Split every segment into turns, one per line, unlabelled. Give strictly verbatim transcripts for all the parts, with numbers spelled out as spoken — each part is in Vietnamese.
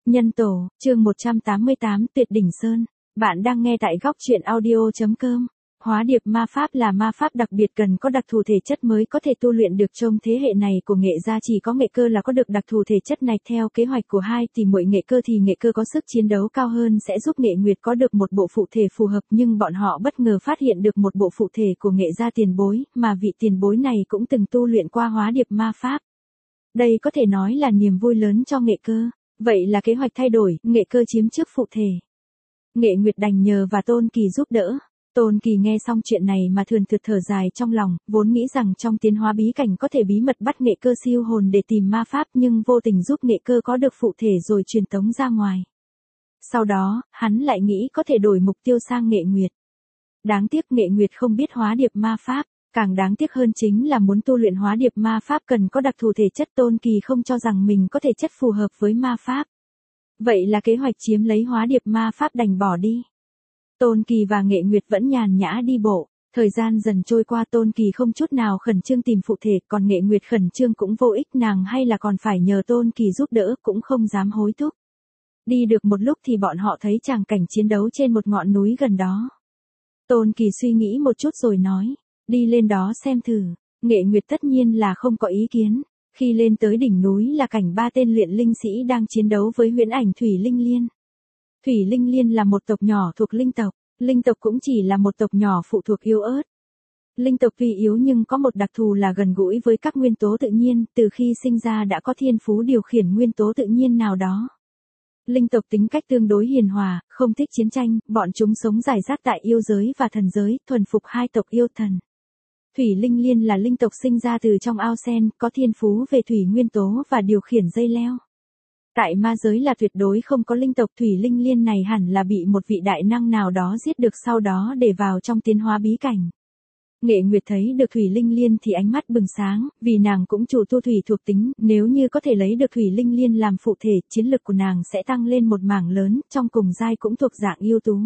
Nhân tổ, chương một trăm tám mươi tám, Tuyệt đỉnh Sơn. Bạn đang nghe tại góc truyện audio.com. Hóa điệp ma pháp là ma pháp đặc biệt cần có đặc thù thể chất mới có thể tu luyện được. Trong thế hệ này của nghệ gia chỉ có nghệ cơ là có được đặc thù thể chất này. Theo kế hoạch của hai tỷ muội nghệ cơ thì nghệ cơ có sức chiến đấu cao hơn sẽ giúp nghệ nguyệt có được một bộ phụ thể phù hợp, nhưng bọn họ bất ngờ phát hiện được một bộ phụ thể của nghệ gia tiền bối, mà vị tiền bối này cũng từng tu luyện qua hóa điệp ma pháp. Đây có thể nói là niềm vui lớn cho nghệ cơ. Vậy là kế hoạch thay đổi, nghệ cơ chiếm trước phụ thể. Nghệ nguyệt đành nhờ và Tôn Kỳ giúp đỡ. Tôn Kỳ nghe xong chuyện này mà thườn thượt thở dài trong lòng, vốn nghĩ rằng trong tiến hóa bí cảnh có thể bí mật bắt nghệ cơ siêu hồn để tìm ma pháp, nhưng vô tình giúp nghệ cơ có được phụ thể rồi truyền tống ra ngoài. Sau đó, hắn lại nghĩ có thể đổi mục tiêu sang nghệ nguyệt. Đáng tiếc nghệ nguyệt không biết hóa điệp ma pháp. Càng đáng tiếc hơn chính là muốn tu luyện hóa điệp ma pháp cần có đặc thù thể chất. Tôn Kỳ không cho rằng mình có thể chất phù hợp với ma pháp. Vậy là kế hoạch chiếm lấy hóa điệp ma pháp đành bỏ đi. Tôn Kỳ và nghệ nguyệt vẫn nhàn nhã đi bộ. Thời gian dần trôi qua, Tôn Kỳ không chút nào khẩn trương tìm phụ thể, còn nghệ nguyệt khẩn trương cũng vô ích, nàng hay là còn phải nhờ Tôn Kỳ giúp đỡ, cũng không dám hối thúc. Đi được một lúc thì bọn họ thấy tràng cảnh chiến đấu trên một ngọn núi gần đó. Tôn Kỳ suy nghĩ một chút rồi nói. Đi lên đó xem thử. Nghệ nguyệt tất nhiên là không có ý kiến. Khi lên tới đỉnh núi là cảnh ba tên luyện linh sĩ đang chiến đấu với huyễn ảnh Thủy Linh Liên. Thủy Linh Liên là một tộc nhỏ thuộc linh tộc. Linh tộc cũng chỉ là một tộc nhỏ phụ thuộc yếu ớt. Linh tộc tuy yếu nhưng có một đặc thù là gần gũi với các nguyên tố tự nhiên, từ khi sinh ra đã có thiên phú điều khiển nguyên tố tự nhiên nào đó. Linh tộc tính cách tương đối hiền hòa, không thích chiến tranh, bọn chúng sống rải rác tại yêu giới và thần giới, thuần phục hai tộc yêu thần. Thủy Linh Liên là linh tộc sinh ra từ trong ao sen, có thiên phú về thủy nguyên tố và điều khiển dây leo. Tại ma giới là tuyệt đối không có linh tộc. Thủy Linh Liên này hẳn là bị một vị đại năng nào đó giết được sau đó để vào trong tiến hóa bí cảnh. Nghệ nguyệt thấy được Thủy Linh Liên thì ánh mắt bừng sáng, vì nàng cũng chủ tu thủy thuộc tính, nếu như có thể lấy được Thủy Linh Liên làm phụ thể, chiến lực của nàng sẽ tăng lên một mảng lớn, trong cùng giai cũng thuộc dạng yêu tú.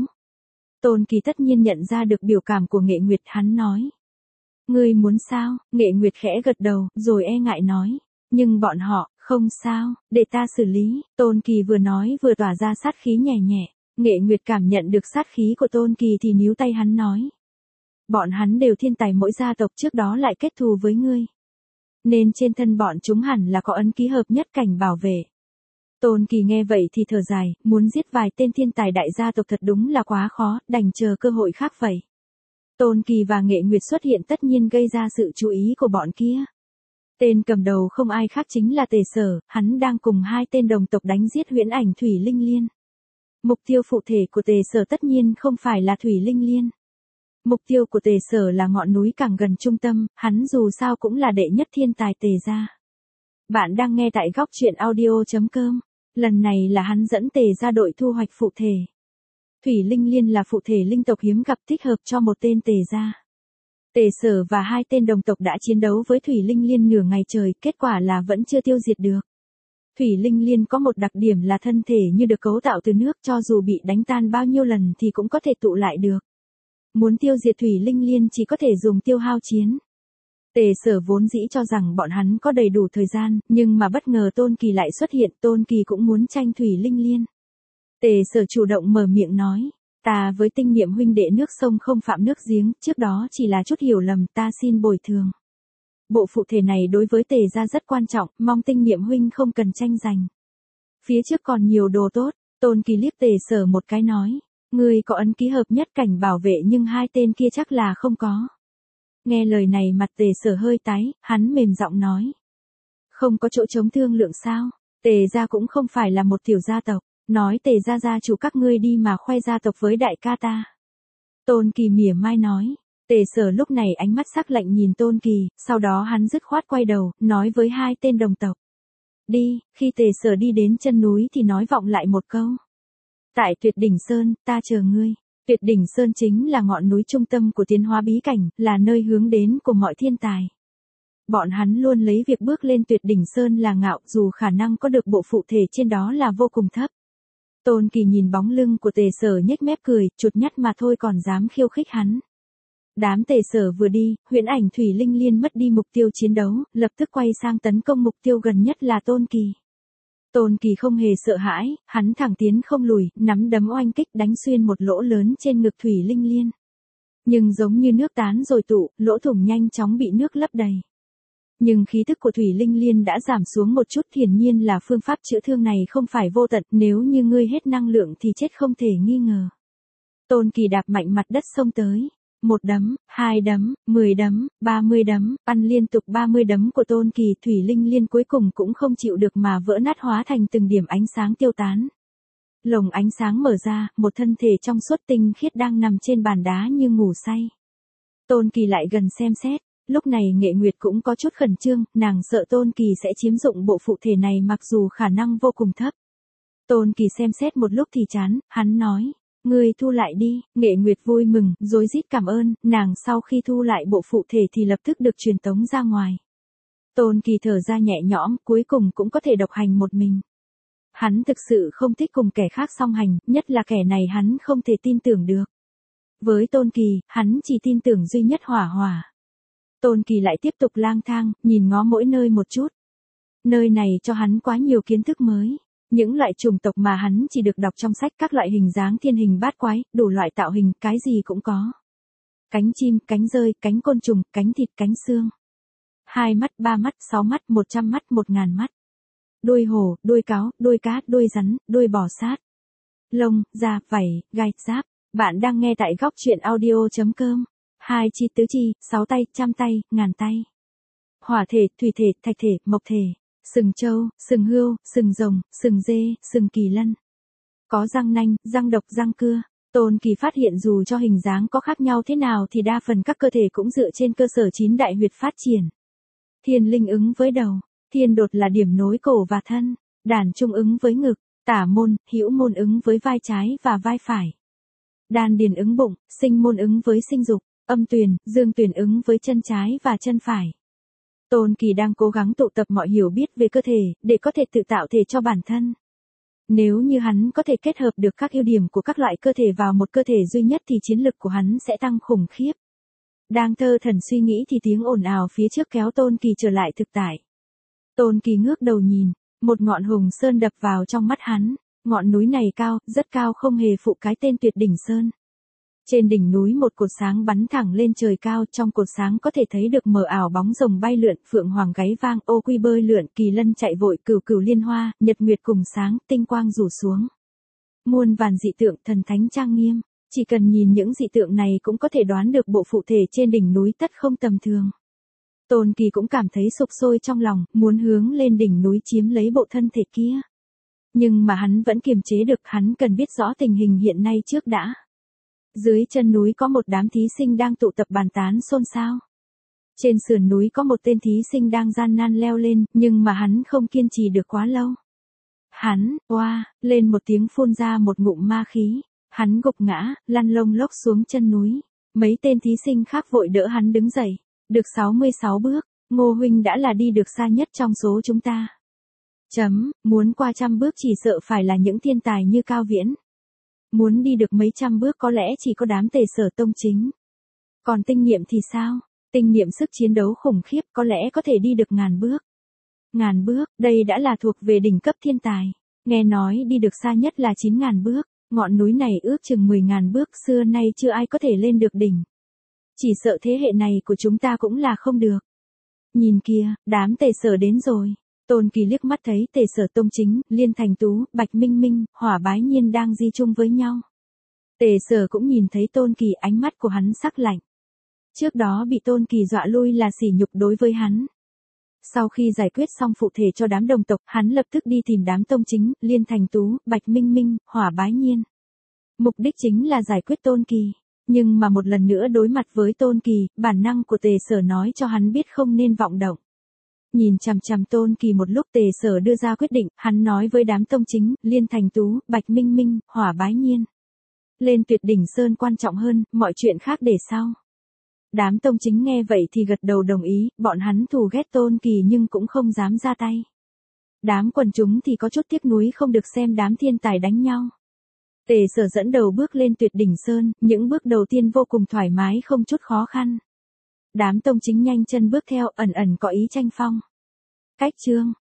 Tôn Kỳ tất nhiên nhận ra được biểu cảm của nghệ nguyệt, hắn nói. Ngươi muốn sao? Nghệ nguyệt khẽ gật đầu, rồi e ngại nói. Nhưng bọn họ, không sao, để ta xử lý. Tôn Kỳ vừa nói vừa tỏa ra sát khí nhẹ nhẹ. Nghệ nguyệt cảm nhận được sát khí của Tôn Kỳ thì níu tay hắn nói. Bọn hắn đều thiên tài mỗi gia tộc, trước đó lại kết thù với ngươi. Nên trên thân bọn chúng hẳn là có ấn ký hợp nhất cảnh bảo vệ. Tôn Kỳ nghe vậy thì thở dài, muốn giết vài tên thiên tài đại gia tộc thật đúng là quá khó, đành chờ cơ hội khác vậy. Tôn Kỳ và nghệ nguyệt xuất hiện tất nhiên gây ra sự chú ý của bọn kia. Tên cầm đầu không ai khác chính là Tề Sở, hắn đang cùng hai tên đồng tộc đánh giết huyễn ảnh Thủy Linh Liên. Mục tiêu phụ thể của Tề Sở tất nhiên không phải là Thủy Linh Liên. Mục tiêu của Tề Sở là ngọn núi càng gần trung tâm, hắn dù sao cũng là đệ nhất thiên tài Tề gia. Bạn đang nghe tại góc truyện audio.com. Lần này là hắn dẫn Tề gia đội thu hoạch phụ thể. Thủy Linh Liên là phụ thể linh tộc hiếm gặp, thích hợp cho một tên Tề gia. Tề Sở và hai tên đồng tộc đã chiến đấu với Thủy Linh Liên nửa ngày trời, kết quả là vẫn chưa tiêu diệt được. Thủy Linh Liên có một đặc điểm là thân thể như được cấu tạo từ nước, cho dù bị đánh tan bao nhiêu lần thì cũng có thể tụ lại được. Muốn tiêu diệt Thủy Linh Liên chỉ có thể dùng tiêu hao chiến. Tề Sở vốn dĩ cho rằng bọn hắn có đầy đủ thời gian, nhưng mà bất ngờ Tôn Kỳ lại xuất hiện. Tôn Kỳ cũng muốn tranh Thủy Linh Liên. Tề Sở chủ động mở miệng nói. Ta với Tinh Niệm huynh đệ nước sông không phạm nước giếng, trước đó chỉ là chút hiểu lầm, ta xin bồi thường. Bộ phụ thể này đối với Tề gia rất quan trọng, mong Tinh Niệm huynh không cần tranh giành. Phía trước còn nhiều đồ tốt. Tôn Kỳ liếc Tề Sở một cái nói. Ngươi có ấn ký hợp nhất cảnh bảo vệ nhưng hai tên kia chắc là không có. Nghe lời này mặt Tề Sở hơi tái, hắn mềm giọng nói. Không có chỗ chống thương lượng sao? Tề gia cũng không phải là một tiểu gia tộc. Nói Tề gia gia chủ các ngươi đi mà khoe gia tộc với đại ca ta. Tôn Kỳ mỉa mai nói. Tề Sở lúc này ánh mắt sắc lạnh nhìn Tôn Kỳ, sau đó hắn dứt khoát quay đầu, nói với hai tên đồng tộc. Đi, khi Tề Sở đi đến chân núi thì nói vọng lại một câu. Tại Tuyệt đỉnh Sơn, ta chờ ngươi. Tuyệt đỉnh Sơn chính là ngọn núi trung tâm của tiến hóa bí cảnh, là nơi hướng đến của mọi thiên tài. Bọn hắn luôn lấy việc bước lên Tuyệt đỉnh Sơn là ngạo, dù khả năng có được bộ phụ thể trên đó là vô cùng thấp. Tôn Kỳ nhìn bóng lưng của Tề Sở nhếch mép cười, chuột nhắt mà thôi còn dám khiêu khích hắn. Đám Tề Sở vừa đi, huyễn ảnh Thủy Linh Liên mất đi mục tiêu chiến đấu, lập tức quay sang tấn công mục tiêu gần nhất là Tôn Kỳ. Tôn Kỳ không hề sợ hãi, hắn thẳng tiến không lùi, nắm đấm oanh kích đánh xuyên một lỗ lớn trên ngực Thủy Linh Liên. Nhưng giống như nước tán rồi tụ, lỗ thủng nhanh chóng bị nước lấp đầy. Nhưng khí tức của Thủy Linh Liên đã giảm xuống một chút, hiển nhiên là phương pháp chữa thương này không phải vô tận, nếu như ngươi hết năng lượng thì chết không thể nghi ngờ. Tôn Kỳ đạp mạnh mặt đất xông tới. Một đấm, hai đấm, mười đấm, ba mươi đấm, ăn liên tục ba mươi đấm của Tôn Kỳ, Thủy Linh Liên cuối cùng cũng không chịu được mà vỡ nát hóa thành từng điểm ánh sáng tiêu tán. Lồng ánh sáng mở ra, một thân thể trong suốt tinh khiết đang nằm trên bàn đá như ngủ say. Tôn Kỳ lại gần xem xét, lúc này Nghệ Nguyệt cũng có chút khẩn trương, nàng sợ Tôn Kỳ sẽ chiếm dụng bộ phụ thể này mặc dù khả năng vô cùng thấp. Tôn Kỳ xem xét một lúc thì chán, hắn nói. Ngươi thu lại đi, Nghệ Nguyệt vui mừng, rối rít cảm ơn, nàng sau khi thu lại bộ phụ thể thì lập tức được truyền tống ra ngoài. Tôn Kỳ thở ra nhẹ nhõm, cuối cùng cũng có thể độc hành một mình. Hắn thực sự không thích cùng kẻ khác song hành, nhất là kẻ này hắn không thể tin tưởng được. Với Tôn Kỳ, hắn chỉ tin tưởng duy nhất Hỏa Hỏa. Tôn Kỳ lại tiếp tục lang thang, nhìn ngó mỗi nơi một chút. Nơi này cho hắn quá nhiều kiến thức mới. Những loại chủng tộc mà hắn chỉ được đọc trong sách, các loại hình dáng thiên hình bát quái, đủ loại tạo hình, cái gì cũng có. Cánh chim, cánh rơi, cánh côn trùng, cánh thịt, cánh xương. Hai mắt, ba mắt, sáu mắt, một trăm mắt, một ngàn mắt. Đuôi hổ, đuôi cáo, đuôi cá, đuôi rắn, đuôi bò sát. Lông, da, vảy, gai, giáp. Bạn đang nghe tại góc truyện audio chấm com. Hai chi tứ chi, sáu tay, trăm tay, ngàn tay. Hỏa thể, thủy thể, thạch thể, mộc thể. Sừng trâu, sừng hươu, sừng rồng, sừng dê, sừng kỳ lân. Có răng nanh, răng độc, răng cưa. Tôn Kỳ phát hiện dù cho hình dáng có khác nhau thế nào thì đa phần các cơ thể cũng dựa trên cơ sở chín đại huyệt phát triển. Thiên linh ứng với đầu, thiên đột là điểm nối cổ và thân, đàn trung ứng với ngực, tả môn, hữu môn ứng với vai trái và vai phải. Đan điền ứng bụng, sinh môn ứng với sinh dục, âm tuyền, dương tuyền ứng với chân trái và chân phải. Tôn Kỳ đang cố gắng tụ tập mọi hiểu biết về cơ thể, để có thể tự tạo thể cho bản thân. Nếu như hắn có thể kết hợp được các ưu điểm của các loại cơ thể vào một cơ thể duy nhất thì chiến lực của hắn sẽ tăng khủng khiếp. Đang thơ thẩn suy nghĩ thì tiếng ồn ào phía trước kéo Tôn Kỳ trở lại thực tại. Tôn Kỳ ngước đầu nhìn, một ngọn hùng sơn đập vào trong mắt hắn, ngọn núi này cao, rất cao không hề phụ cái tên Tuyệt Đỉnh Sơn. Trên đỉnh núi một cột sáng bắn thẳng lên trời cao, trong cột sáng có thể thấy được mờ ảo bóng rồng bay lượn, phượng hoàng gáy vang, ô quy bơi lượn, kỳ lân chạy vội, cửu cửu liên hoa, nhật nguyệt cùng sáng, tinh quang rủ xuống. Muôn vàn dị tượng, thần thánh trang nghiêm, chỉ cần nhìn những dị tượng này cũng có thể đoán được bộ phụ thể trên đỉnh núi tất không tầm thường. Tôn Kỳ cũng cảm thấy sục sôi trong lòng, muốn hướng lên đỉnh núi chiếm lấy bộ thân thể kia. Nhưng mà hắn vẫn kiềm chế được, hắn cần biết rõ tình hình hiện nay trước đã. Dưới chân núi có một đám thí sinh đang tụ tập bàn tán xôn xao. Trên sườn núi có một tên thí sinh đang gian nan leo lên, nhưng mà hắn không kiên trì được quá lâu. Hắn, oa, lên một tiếng phun ra một ngụm ma khí. Hắn gục ngã, lăn lông lốc xuống chân núi. Mấy tên thí sinh khác vội đỡ hắn đứng dậy. Được sáu mươi sáu bước, Ngô huynh đã là đi được xa nhất trong số chúng ta. Chấm, muốn qua trăm bước chỉ sợ phải là những thiên tài như Cao Viễn. Muốn đi được mấy trăm bước có lẽ chỉ có đám Tề Sở Tông chính. Còn tinh niệm thì sao? Tinh niệm sức chiến đấu khủng khiếp có lẽ có thể đi được ngàn bước. Ngàn bước, đây đã là thuộc về đỉnh cấp thiên tài. Nghe nói đi được xa nhất là chín ngàn bước, ngọn núi này ước chừng mười ngàn bước, xưa nay chưa ai có thể lên được đỉnh. Chỉ sợ thế hệ này của chúng ta cũng là không được. Nhìn kìa, đám Tề Sở đến rồi. Tôn Kỳ liếc mắt thấy Tề Sở Tông chính, Liên Thành Tú, Bạch Minh Minh, Hỏa Bái Nhiên đang di chung với nhau. Tề Sở cũng nhìn thấy Tôn Kỳ, ánh mắt của hắn sắc lạnh. Trước đó bị Tôn Kỳ dọa lui là sỉ nhục đối với hắn. Sau khi giải quyết xong phụ thể cho đám đồng tộc, hắn lập tức đi tìm đám Tông chính, Liên Thành Tú, Bạch Minh Minh, Hỏa Bái Nhiên. Mục đích chính là giải quyết Tôn Kỳ. Nhưng mà một lần nữa đối mặt với Tôn Kỳ, bản năng của Tề Sở nói cho hắn biết không nên vọng động. Nhìn chằm chằm Tôn Kỳ một lúc, Tề Sở đưa ra quyết định, hắn nói với đám Tông chính, Liên Thành Tú, Bạch Minh Minh, Hỏa Bái Nhiên. Lên Tuyệt Đỉnh Sơn quan trọng hơn, mọi chuyện khác để sau. Đám Tông chính nghe vậy thì gật đầu đồng ý, bọn hắn thù ghét Tôn Kỳ nhưng cũng không dám ra tay. Đám quần chúng thì có chút tiếc nuối không được xem đám thiên tài đánh nhau. Tề Sở dẫn đầu bước lên Tuyệt Đỉnh Sơn, những bước đầu tiên vô cùng thoải mái không chút khó khăn. Đám Tông chính nhanh chân bước theo, ẩn ẩn có ý tranh phong. Cách chương,